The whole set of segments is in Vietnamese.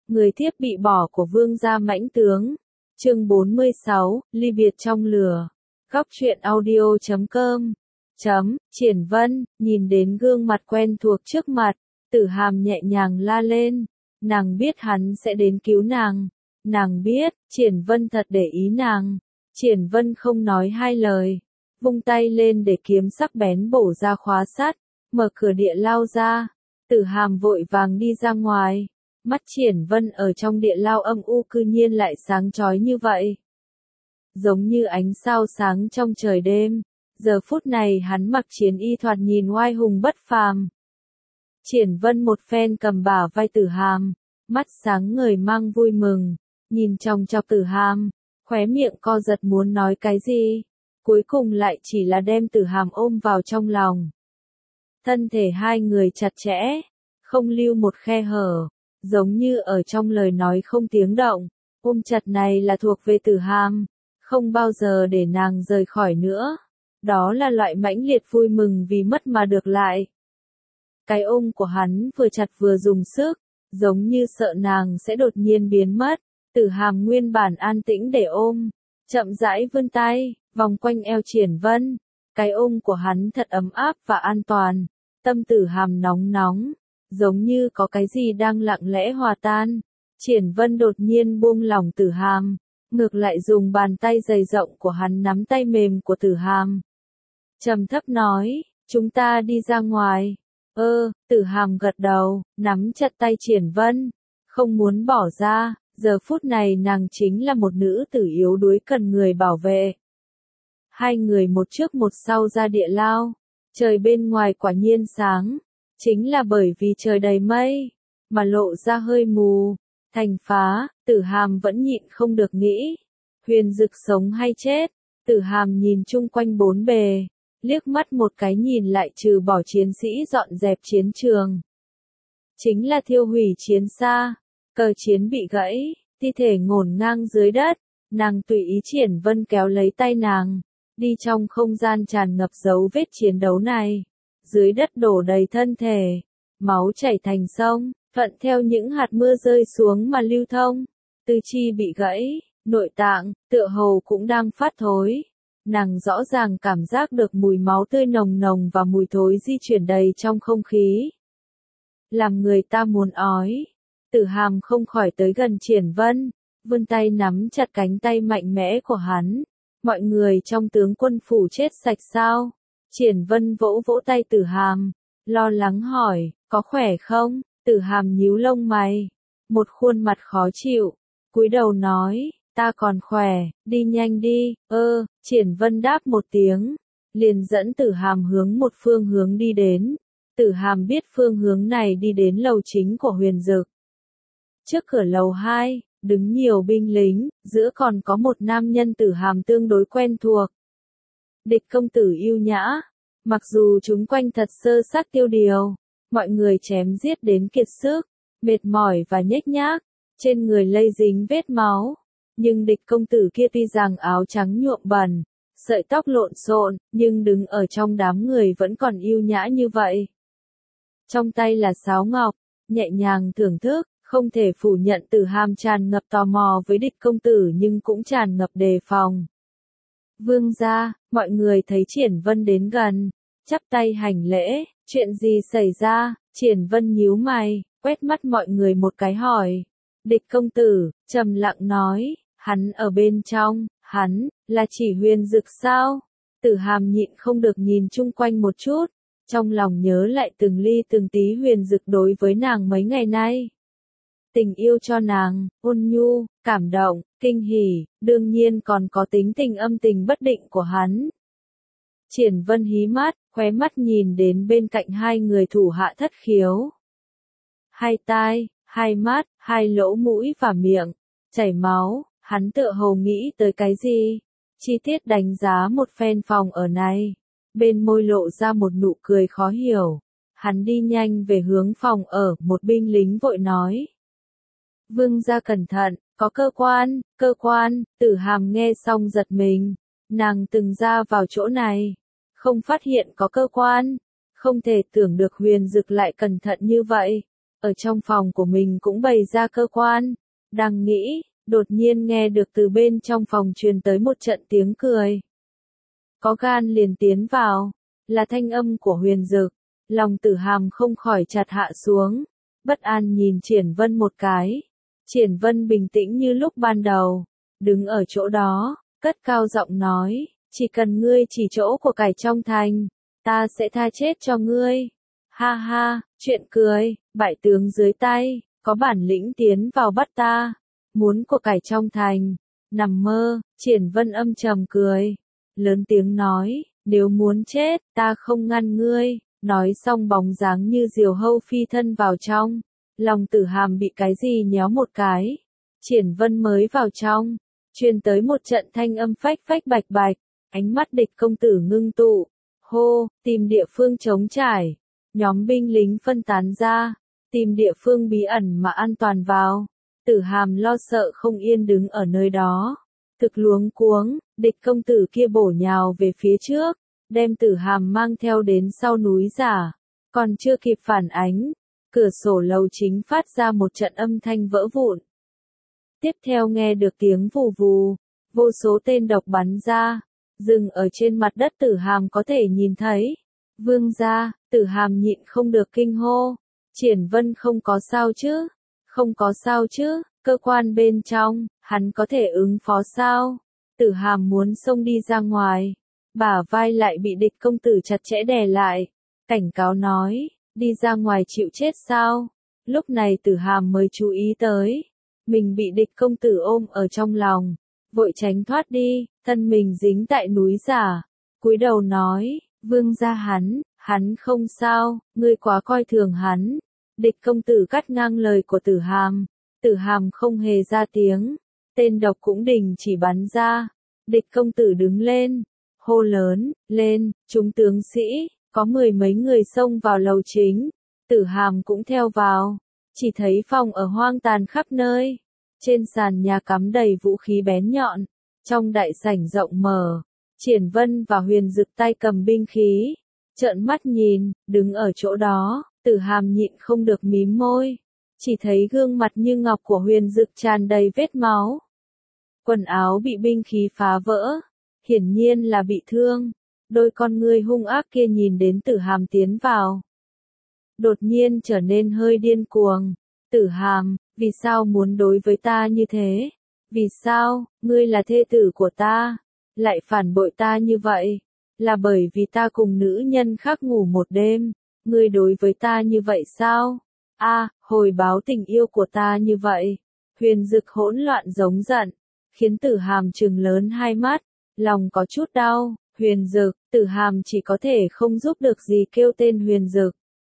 Người thiếp bị bỏ của vương gia mãnh tướng. Chương 46, ly biệt trong lửa. Góc truyện audio.com. Triển Vân, nhìn đến gương mặt quen thuộc trước mặt, Tử Hàm nhẹ nhàng la lên. Nàng biết hắn sẽ đến cứu nàng. Nàng biết, Triển Vân thật để ý nàng. Triển Vân không nói hai lời. Vung tay lên để kiếm sắc bén bổ ra khóa sắt, mở cửa địa lao ra. Tử Hàm vội vàng đi ra ngoài. Mắt Triển Vân ở trong địa lao âm u cư nhiên lại sáng chói như vậy. Giống như ánh sao sáng trong trời đêm. Giờ phút này hắn mặc chiến y thoạt nhìn oai hùng bất phàm. Triển Vân một phen cầm bả vai Tử Hàm, mắt sáng ngời mang vui mừng, nhìn chòng chọc Tử Hàm, khóe miệng co giật muốn nói cái gì, cuối cùng lại chỉ là đem Tử Hàm ôm vào trong lòng. Thân thể hai người chặt chẽ, không lưu một khe hở, giống như ở trong lời nói không tiếng động, ôm chặt này là thuộc về Tử Hàm, không bao giờ để nàng rời khỏi nữa. Đó là loại mãnh liệt vui mừng vì mất mà được lại. Cái ôm của hắn vừa chặt vừa dùng sức, giống như sợ nàng sẽ đột nhiên biến mất. Tử Hàm nguyên bản an tĩnh để ôm, chậm rãi vươn tay, vòng quanh eo Triển Vân. Cái ôm của hắn thật ấm áp và an toàn. Tâm Tử Hàm nóng nóng, giống như có cái gì đang lặng lẽ hòa tan. Triển Vân đột nhiên buông lỏng Tử Hàm, ngược lại dùng bàn tay dày rộng của hắn nắm tay mềm của Tử Hàm. Trầm thấp nói, chúng ta đi ra ngoài. Tử Hàm gật đầu, nắm chặt tay Triển Vân, không muốn bỏ ra. Giờ phút này nàng chính là một nữ tử yếu đuối cần người bảo vệ. Hai người một trước một sau ra địa lao. Trời bên ngoài quả nhiên sáng, chính là bởi vì trời đầy mây, mà lộ ra hơi mù. Thành phá, Tử Hàm vẫn nhịn không được nghĩ. Huyền Dực sống hay chết? Tử Hàm nhìn chung quanh bốn bề, liếc mắt một cái nhìn lại trừ bỏ chiến sĩ dọn dẹp chiến trường. Chính là thiêu hủy chiến xa, cờ chiến bị gãy, thi thể ngổn ngang dưới đất. Nàng tùy ý Triển Vân kéo lấy tay nàng, đi trong không gian tràn ngập dấu vết chiến đấu này. Dưới đất đổ đầy thân thể, máu chảy thành sông, thuận theo những hạt mưa rơi xuống mà lưu thông. Tư chi bị gãy, nội tạng, tựa hồ cũng đang phát thối. Nàng rõ ràng cảm giác được mùi máu tươi nồng nồng và mùi thối di chuyển đầy trong không khí. Làm người ta muốn ói. Tử Hàm không khỏi tới gần Triển Vân, vươn tay nắm chặt cánh tay mạnh mẽ của hắn. Mọi người trong tướng quân phủ chết sạch sao? Triển Vân vỗ vỗ tay Tử Hàm, lo lắng hỏi, có khỏe không? Tử Hàm nhíu lông mày, một khuôn mặt khó chịu, cúi đầu nói, ta còn khỏe, đi nhanh đi. Triển Vân đáp một tiếng, liền dẫn Tử Hàm hướng một phương hướng đi đến. Tử Hàm biết phương hướng này đi đến lầu chính của Huyền Dực. Trước cửa lầu 2, đứng nhiều binh lính, giữa còn có một nam nhân Tử Hàm tương đối quen thuộc. Địch công tử yêu nhã, mặc dù chúng quanh thật sơ xác tiêu điều, mọi người chém giết đến kiệt sức, mệt mỏi và nhếch nhác, trên người lây dính vết máu. Nhưng địch công tử kia tuy rằng áo trắng nhuộm bẩn, sợi tóc lộn xộn, nhưng đứng ở trong đám người vẫn còn yêu nhã như vậy. Trong tay là sáo ngọc, nhẹ nhàng thưởng thức, không thể phủ nhận Tử Hàm tràn ngập tò mò với địch công tử nhưng cũng tràn ngập đề phòng. Vương gia, mọi người thấy Triển Vân đến gần, chắp tay hành lễ, chuyện gì xảy ra? Triển Vân nhíu mày, quét mắt mọi người một cái hỏi. Địch công tử, trầm lặng nói, hắn ở bên trong, hắn, là chỉ Huyền Dực sao? Tử Hàm nhịn không được nhìn chung quanh một chút, trong lòng nhớ lại từng ly từng tí Huyền Dực đối với nàng mấy ngày nay. Tình yêu cho nàng, ôn nhu, cảm động, kinh hỉ, đương nhiên còn có tính tình âm tình bất định của hắn. Triển Vân hí mắt, khóe mắt nhìn đến bên cạnh hai người thủ hạ Thất Khiếu. Hai tai, hai mắt, hai lỗ mũi và miệng, chảy máu, hắn tựa hồ nghĩ tới cái gì. Chi tiết đánh giá một phen phòng ở này, bên môi lộ ra một nụ cười khó hiểu. Hắn đi nhanh về hướng phòng ở, một binh lính vội nói. Vương gia cẩn thận, có cơ quan. Tử Hàm nghe xong giật mình, nàng từng ra vào chỗ này, không phát hiện có cơ quan, không thể tưởng được Huyền Dực lại cẩn thận như vậy. ở trong phòng của mình cũng bày ra cơ quan. Đang nghĩ, đột nhiên nghe được từ bên trong phòng truyền tới một trận tiếng cười. Có gan liền tiến vào, là thanh âm của Huyền Dực. Lòng Tử Hàm không khỏi chặt hạ xuống, bất an nhìn Triển Vân một cái. Triển Vân bình tĩnh như lúc ban đầu, đứng ở chỗ đó, cất cao giọng nói, chỉ cần ngươi chỉ chỗ của cải trong thành, ta sẽ tha chết cho ngươi. Ha ha, chuyện cười, bại tướng dưới tay, có bản lĩnh tiến vào bắt ta, muốn của cải trong thành, nằm mơ. Triển Vân âm trầm cười, lớn tiếng nói, nếu muốn chết, ta không ngăn ngươi. Nói xong bóng dáng như diều hâu phi thân vào trong. Lòng Tử Hàm bị cái gì nhéo một cái. Triển Vân mới vào trong, truyền tới một trận thanh âm phách phách bạch bạch, ánh mắt địch công tử ngưng tụ. Hô, tìm địa phương trống trải. Nhóm binh lính phân tán ra, tìm địa phương bí ẩn mà an toàn vào. Tử Hàm lo sợ không yên đứng ở nơi đó. Thực luống cuống, địch công tử kia bổ nhào về phía trước, đem Tử Hàm mang theo đến sau núi giả. Còn chưa kịp phản ánh, cửa sổ lầu chính phát ra một trận âm thanh vỡ vụn. Tiếp theo nghe được tiếng vù vù, vô số tên độc bắn ra, dừng ở trên mặt đất. Tử Hàm có thể nhìn thấy. Vương gia, Tử Hàm nhịn không được kinh hô. Triển Vân không có sao chứ? Không có sao chứ? Cơ quan bên trong, hắn có thể ứng phó sao? Tử Hàm muốn xông đi ra ngoài, bả vai lại bị địch công tử chặt chẽ đè lại, cảnh cáo nói, đi ra ngoài chịu chết sao? Lúc này Tử Hàm mới chú ý tới, mình bị địch công tử ôm ở trong lòng, vội tránh thoát đi, thân mình dính tại núi giả, cúi đầu nói, vương gia hắn không sao, ngươi quá coi thường hắn. Địch công tử cắt ngang lời của Tử Hàm. Tử Hàm không hề ra tiếng, tên độc cũng đình chỉ bắn ra. Địch công tử đứng lên, hô lớn, lên, chúng tướng sĩ, có mười mấy người xông vào lầu chính. Tử Hàm cũng theo vào, chỉ thấy phòng ở hoang tàn khắp nơi. Trên sàn nhà cắm đầy vũ khí bén nhọn, trong đại sảnh rộng mở, Triển Vân và Huyền Dực tay cầm binh khí, trợn mắt nhìn, đứng ở chỗ đó. Tử Hàm nhịn không được mím môi, chỉ thấy gương mặt như ngọc của Huyền Dực tràn đầy vết máu. Quần áo bị binh khí phá vỡ, hiển nhiên là bị thương. Đôi con ngươi hung ác kia nhìn đến Tử Hàm tiến vào, đột nhiên trở nên hơi điên cuồng. Tử Hàm, vì sao muốn đối với ta như thế? Vì sao, ngươi là thê tử của ta, lại phản bội ta như vậy? Là bởi vì ta cùng nữ nhân khác ngủ một đêm, ngươi đối với ta như vậy sao? Hồi báo tình yêu của ta như vậy. Huyền Dực hỗn loạn giống giận, khiến Tử Hàm trừng lớn hai mắt, lòng có chút đau. Huyền Dực, Tử Hàm chỉ có thể không giúp được gì kêu tên Huyền Dực.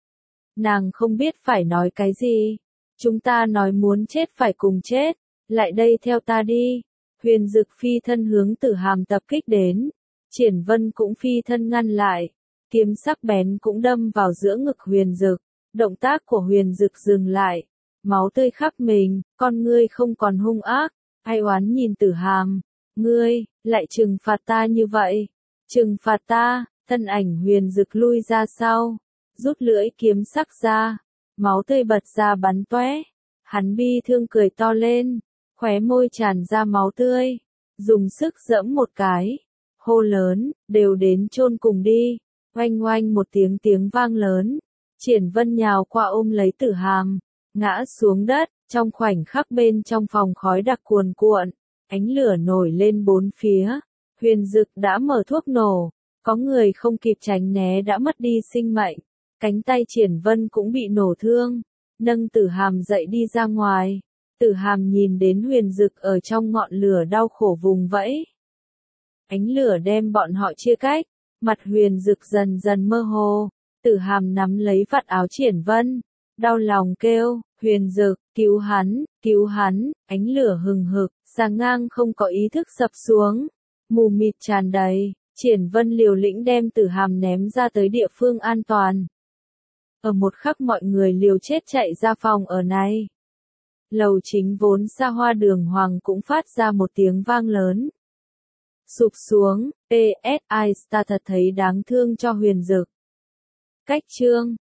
Nàng không biết phải nói cái gì. Chúng ta nói muốn chết phải cùng chết, lại đây theo ta đi. Huyền Dực phi thân hướng Tử Hàm tập kích đến. Triển Vân cũng phi thân ngăn lại, kiếm sắc bén cũng đâm vào giữa ngực Huyền Dực. Động tác của Huyền Dực dừng lại, máu tươi khắp mình, con ngươi không còn hung ác, ai oán nhìn Tử Hàm, ngươi lại trừng phạt ta như vậy, trừng phạt ta. Thân ảnh Huyền Dực lui ra sau, rút lưỡi kiếm sắc ra, máu tươi bật ra bắn tóe. Hắn bi thương cười to lên, khóe môi tràn ra máu tươi, dùng sức giẫm một cái, hô lớn, đều đến chôn cùng đi. Oanh oanh một tiếng vang lớn, Triển Vân nhào qua ôm lấy Tử Hàm, ngã xuống đất. Trong khoảnh khắc bên trong phòng khói đặc cuồn cuộn, ánh lửa nổi lên bốn phía. Huyền Dực đã mở thuốc nổ, có người không kịp tránh né đã mất đi sinh mệnh. Cánh tay Triển Vân cũng bị nổ thương, nâng Tử Hàm dậy đi ra ngoài. Tử Hàm nhìn đến Huyền Dực ở trong ngọn lửa đau khổ vùng vẫy. Ánh lửa đem bọn họ chia cách, mặt Huyền Dực dần dần mơ hồ. Tử Hàm nắm lấy vạt áo Triển Vân, đau lòng kêu, Huyền Dực, cứu hắn. Ánh lửa hừng hực, sang ngang không có ý thức sập xuống, mù mịt tràn đầy. Triển Vân liều lĩnh đem Tử Hàm ném ra tới địa phương an toàn. Ở một khắc mọi người liều chết chạy ra phòng ở này. Lầu chính vốn xa hoa đường hoàng cũng phát ra một tiếng vang lớn. Sụp xuống, PS I Star thật thấy đáng thương cho Huyền Dực. Cách chương